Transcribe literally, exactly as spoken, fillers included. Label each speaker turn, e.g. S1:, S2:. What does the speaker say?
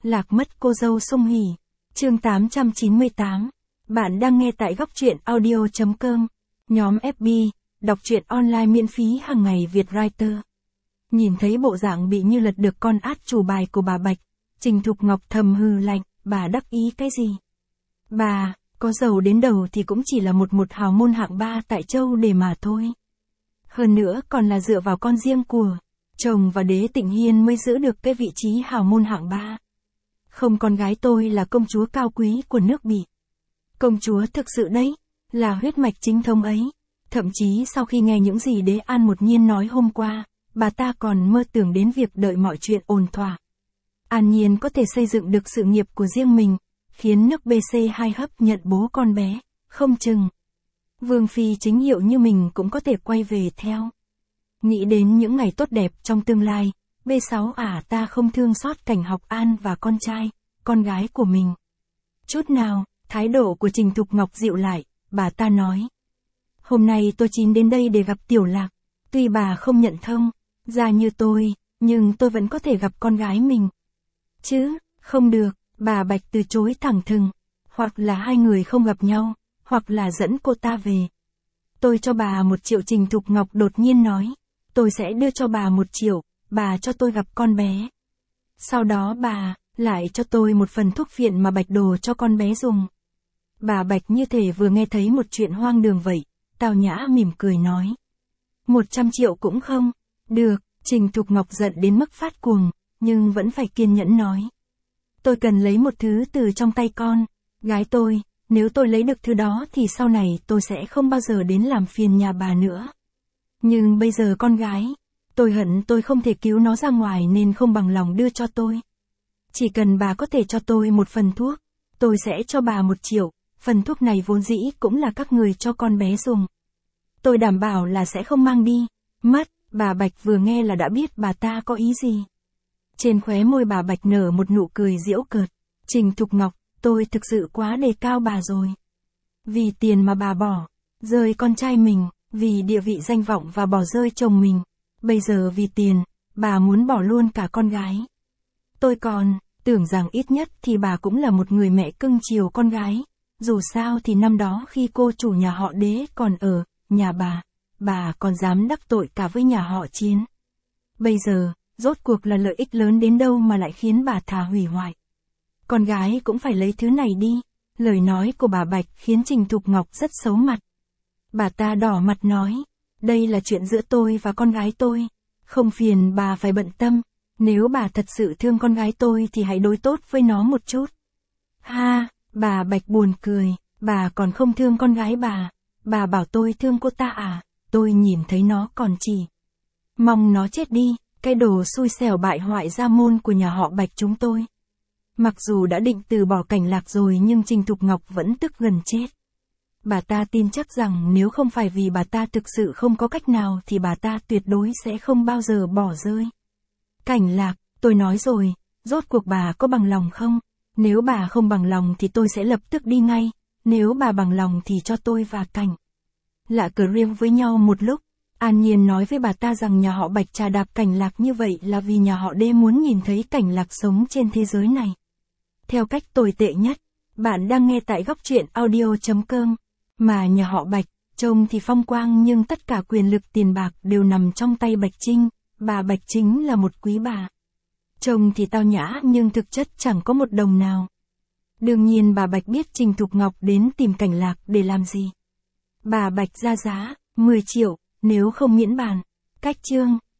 S1: Lạc mất cô dâu Sung Hỉ. Chương tám trăm chín mươi tám. Bạn đang nghe tại góc truyện audio chấm com. Nhóm ép bê, đọc truyện online miễn phí hàng ngày Việt Writer. Nhìn thấy bộ dạng bị như lật được con át chủ bài của bà Bạch, Trình Thục Ngọc thầm hừ lạnh, bà đắc ý cái gì? Bà, có giàu đến đầu thì cũng chỉ là một một hào môn hạng ba tại châu Đề mà thôi. Hơn nữa còn là dựa vào con riêng của chồng và Đế Tịnh Hiên mới giữ được cái vị trí hào môn hạng ba. Không, con gái tôi là công chúa cao quý của nước Bỉ. Công chúa thực sự đấy, là huyết mạch chính thống ấy. Thậm chí sau khi nghe những gì Đế An Một Nhiên nói hôm qua, bà ta còn mơ tưởng đến việc đợi mọi chuyện ổn thỏa. An Nhiên có thể xây dựng được sự nghiệp của riêng mình, khiến nước bê xê hai hấp nhận bố con bé, không chừng Vương Phi chính hiệu như mình cũng có thể quay về theo. Nghĩ đến những ngày tốt đẹp trong tương lai, bê sáu ả ta không thương xót cảnh Học An và con trai, con gái của mình. Chút nào, thái độ của Trình Thục Ngọc dịu lại, bà ta nói. Hôm nay tôi chín đến đây để gặp Tiểu Lạc, tuy bà không nhận thông ra như tôi, nhưng tôi vẫn có thể gặp con gái mình. Chứ, không được, bà Bạch từ chối thẳng thừng, hoặc là hai người không gặp nhau, hoặc là dẫn cô ta về. Tôi cho bà một triệu, Trình Thục Ngọc đột nhiên nói. Tôi sẽ đưa cho bà một triệu, bà cho tôi gặp con bé. Sau đó bà, lại cho tôi một phần thuốc phiện mà Bạch đồ cho con bé dùng. Bà Bạch như thể vừa nghe thấy một chuyện hoang đường vậy, tao nhã mỉm cười nói. Một trăm triệu cũng không? Được, Trình Thục Ngọc giận đến mức phát cuồng, nhưng vẫn phải kiên nhẫn nói. Tôi cần lấy một thứ từ trong tay con, gái tôi, nếu tôi lấy được thứ đó thì sau này tôi sẽ không bao giờ đến làm phiền nhà bà nữa. Nhưng bây giờ con gái, tôi hận tôi không thể cứu nó ra ngoài nên không bằng lòng đưa cho tôi. Chỉ cần bà có thể cho tôi một phần thuốc, tôi sẽ cho bà một triệu, phần thuốc này vốn dĩ cũng là các người cho con bé dùng. Tôi đảm bảo là sẽ không mang đi, mất. Bà Bạch vừa nghe là đã biết bà ta có ý gì. Trên khóe môi bà Bạch nở một nụ cười giễu cợt. Trình Thục Ngọc, tôi thực sự quá đề cao bà rồi. Vì tiền mà bà bỏ rơi con trai mình, vì địa vị danh vọng và bỏ rơi chồng mình. Bây giờ vì tiền, bà muốn bỏ luôn cả con gái. Tôi còn tưởng rằng ít nhất thì bà cũng là một người mẹ cưng chiều con gái. Dù sao thì năm đó khi cô chủ nhà họ Đế còn ở nhà bà, bà còn dám đắc tội cả với nhà họ Chiến. Bây giờ, rốt cuộc là lợi ích lớn đến đâu mà lại khiến bà thà hủy hoại. Con gái cũng phải lấy thứ này đi. Lời nói của bà Bạch khiến Trình Thục Ngọc rất xấu mặt. Bà ta đỏ mặt nói, đây là chuyện giữa tôi và con gái tôi, không phiền bà phải bận tâm, nếu bà thật sự thương con gái tôi thì hãy đối tốt với nó một chút. Ha, bà Bạch buồn cười, bà còn không thương con gái bà, bà bảo tôi thương cô ta à, tôi nhìn thấy nó còn chỉ mong nó chết đi, cái đồ xui xẻo bại hoại gia môn của nhà họ Bạch chúng tôi. Mặc dù đã định từ bỏ Cảnh Lạc rồi nhưng Trình Thục Ngọc vẫn tức gần chết. Bà ta tin chắc rằng nếu không phải vì bà ta thực sự không có cách nào thì bà ta tuyệt đối sẽ không bao giờ bỏ rơi Cảnh Lạc. Tôi nói rồi, rốt cuộc bà có bằng lòng không? Nếu bà không bằng lòng thì tôi sẽ lập tức đi ngay, nếu bà bằng lòng thì cho tôi và Cảnh Lạc cờ riêng với nhau một lúc. An Nhiên nói với bà ta rằng nhà họ Bạch trà đạp Cảnh Lạc như vậy là vì nhà họ Đê muốn nhìn thấy Cảnh Lạc sống trên thế giới này theo cách tồi tệ nhất. Bạn đang nghe tại góc truyện audio chấm com. Mà nhà họ Bạch, trông thì phong quang nhưng tất cả quyền lực tiền bạc đều nằm trong tay Bạch Trinh. Bà Bạch chính là một quý bà. Trông thì tao nhã nhưng thực chất chẳng có một đồng nào. Đương nhiên bà Bạch biết Trình Thục Ngọc đến tìm Cảnh Lạc để làm gì. Bà Bạch ra giá mười triệu, nếu không miễn bàn. Cách chương.